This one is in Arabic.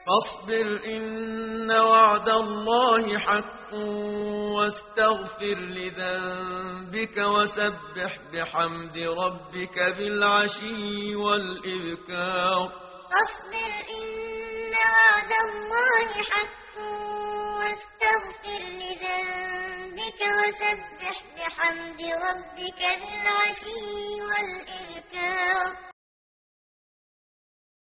فاصبر إن وعد الله حق واستغفر لذنبك وسبح بحمد ربك بالعشي والإبكار. فاصبر إن وعد الله حق واستغفر لذنبك وسبح بحمد ربك بالعشي والإبكار.